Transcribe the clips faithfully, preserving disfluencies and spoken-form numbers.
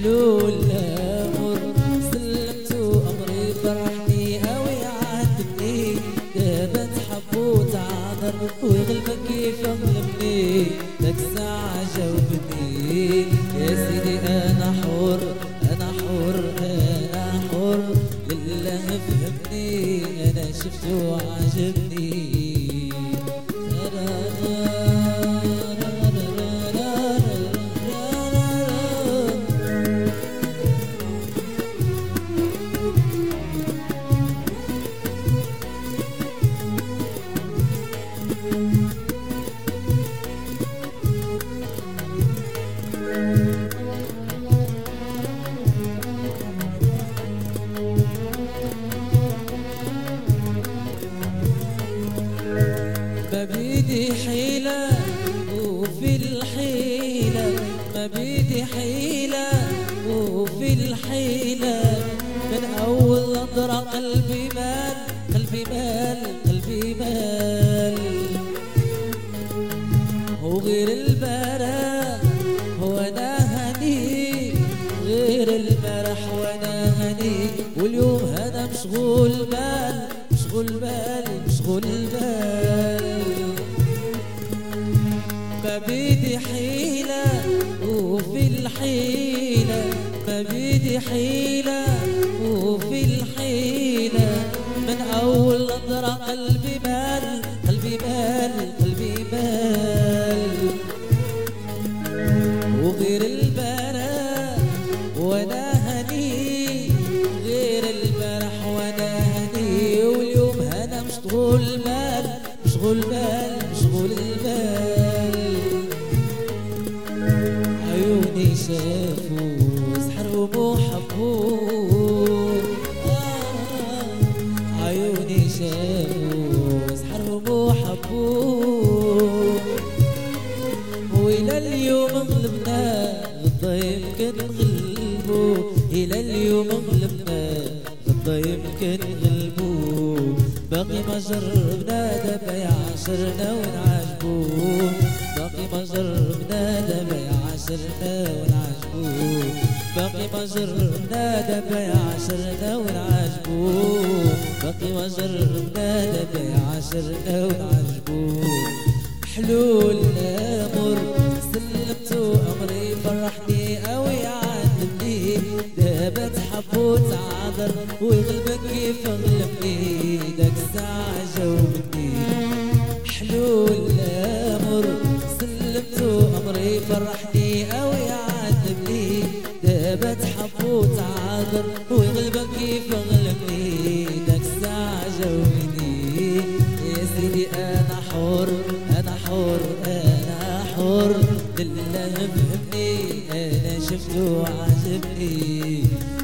حلو الامر سلمت امري فرحني اوي عاتبني دابا تحب وتعذر ويغلبك كيف غلبني داك الساعة جاوبني يا سيدي انا حر انا حر انا حر لله فهمني انا شفته وعجبني ما بيدي حيلة وفي الحيلة ما بيدي حيلة وفي الحيلة من أول نظرة قلبي مال قلبي مال قلبي مال وغير البارح وانا هني غير البارح وانا هني واليوم هذا مشغول بال مشغول بال مشغول بال ما بيدي حيلة وفي الحيلة ما بيدي حيلة وفي الحيلة من أول نظرة قلبي مال قلبي مال قلبي مال وغير البارح وانا هني غير البارح وانا هني واليوم هذا مشغول بال مشغول بال مشغول بال عيوني شافوا سحروا وحبوا آه عيوني شافوا سحروا وحبوا وإلى اليوم غلبنا غدا يمكن نغلبو إلى اليوم غلبنا غدا يمكن نغلبو باقي ما جربنا دابا يعاشرنا ونعجبو باقي ما جربنا دابا يعاشرنا ونعجبو باقي ما جربنا دابا يعاشرنا ونعجبو باقي ما جربنا دابا يعاشرنا ونعجبو حلو الامر سلمتو امري فرحني اوي عاتبني دابا تحب وتعذر ويغلبك كيف غلبني داك الساعة جاوبني حلو الامر سلمتو امري فرحني اوي عاتبني دابا تحب وتعذر ويغلبك كيف غلبني داك الساعة جاوبني يا سيدي انا حر انا حر انا حر لله فهمني انا شفته وعجبني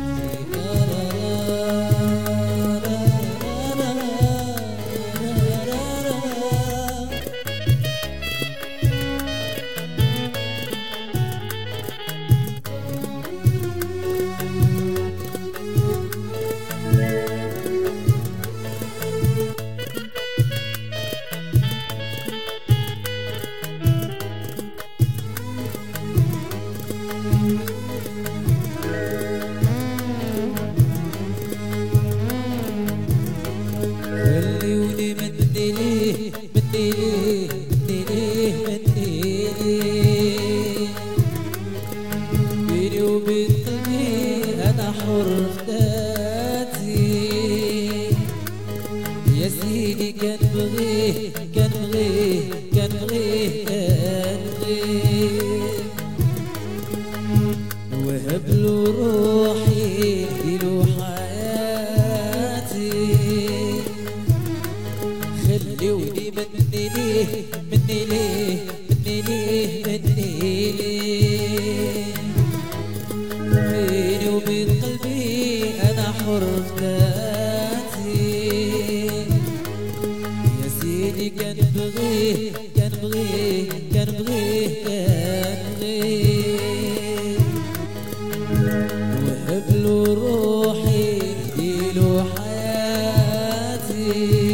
خليوني مني ليه مني ليه مني ليه مني ليه بيني وبين قلبي انا حر في ذاتي يا سيدي كان بغيه كان بغيه كان بغيه كان بغيه وهب له روحي له حياتي خليوني مني ليه مني ليه مني ليه مني ليه بيني وبين قلبي انا حر في ذاتي يا سيدي كان بغيه كان بغيه كان بغيه كان بغيه وهب له روحي له حياتي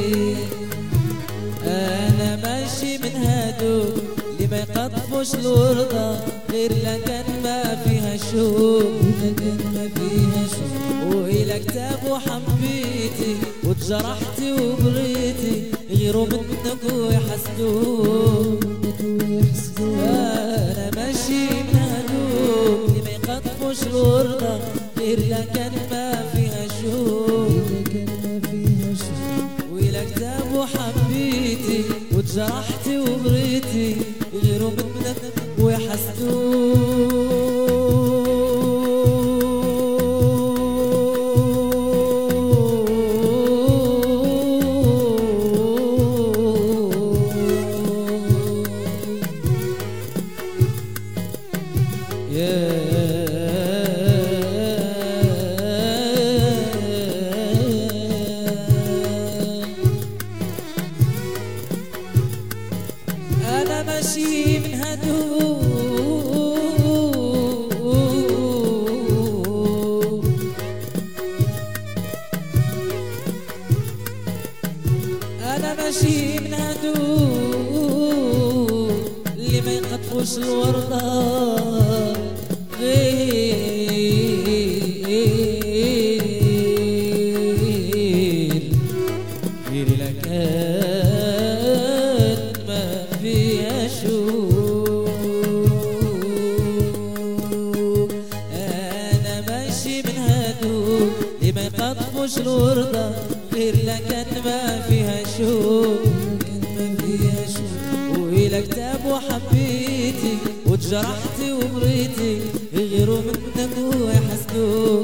انا ماشي من هادو اللي ما يقطفوش الورده غير لكن ما فيها شوق لكن ما فيها شوق. وإلى كتاب وحبيتي وتجرحتي وبغيتي غيروا منك ويحسدوك. أنا ماشي من هدوك اللي ما يقطفوش الوردة غير لكن ما فيها شوق. وإلى كتاب وحبيتي وتجرحتي وبغيتي غيروا منك ويحسدوك. أنا ماشي من هدوء أنا ماشي من هدوء اللي ما يقطفوش الوردة غير غير لكان ما فيها شوق. أنا ماشي من هدوء اللي ما يقطفوش الوردة غير لكن ما فيها شوق. وإلى كتاب وحبيتي وتجرحتي وبريتي غيروا منك ويحسدوك.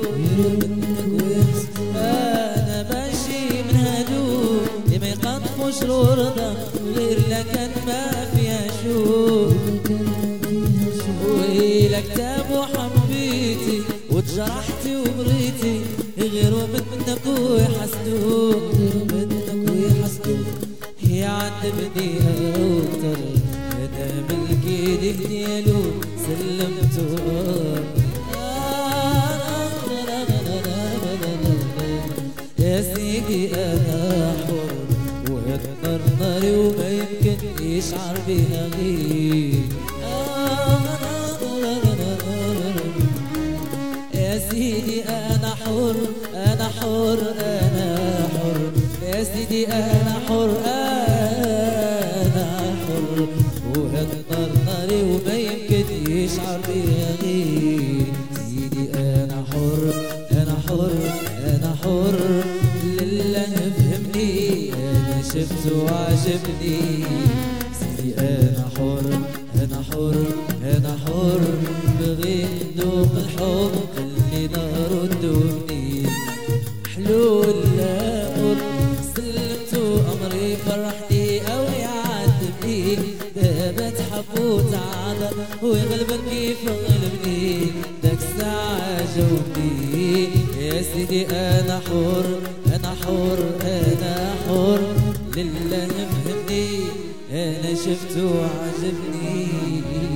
أنا ماشي من هدوء اللي ما يقطفوش الوردة غير لكن ما فيها شوق. وإلى كتاب وحبيتي وتجرحتي وبريتي غيروا منك ويحسدوك. يا عذبني أكتر أنا ملكي ديالو سلمتو. يا سيدي أنا حر وأكبر ناري وما يمكن يشعر بها غير. يا سيدي أنا حر أنا حر أنا حر. يا سيدي أنا حر أنا حر وأكبر ناري وما يمكن يشعر بها غير. سيدي أنا حر أنا حر أنا حر لله فهمني أنا شفت وعجبني. سيدي أنا حر أنا حر أنا حر بغيت ندوق الحب خلينا نرد ونين حلول لا مر. سلمتو أمري فرحتي أو يعذبني دابا تحب وتعاضى ويغلبك كيف غلبني داك الساعة جاوبني. يا سيدي أنا حر أنا حر أنا حر لله فهمني أنا شفت وعجبني.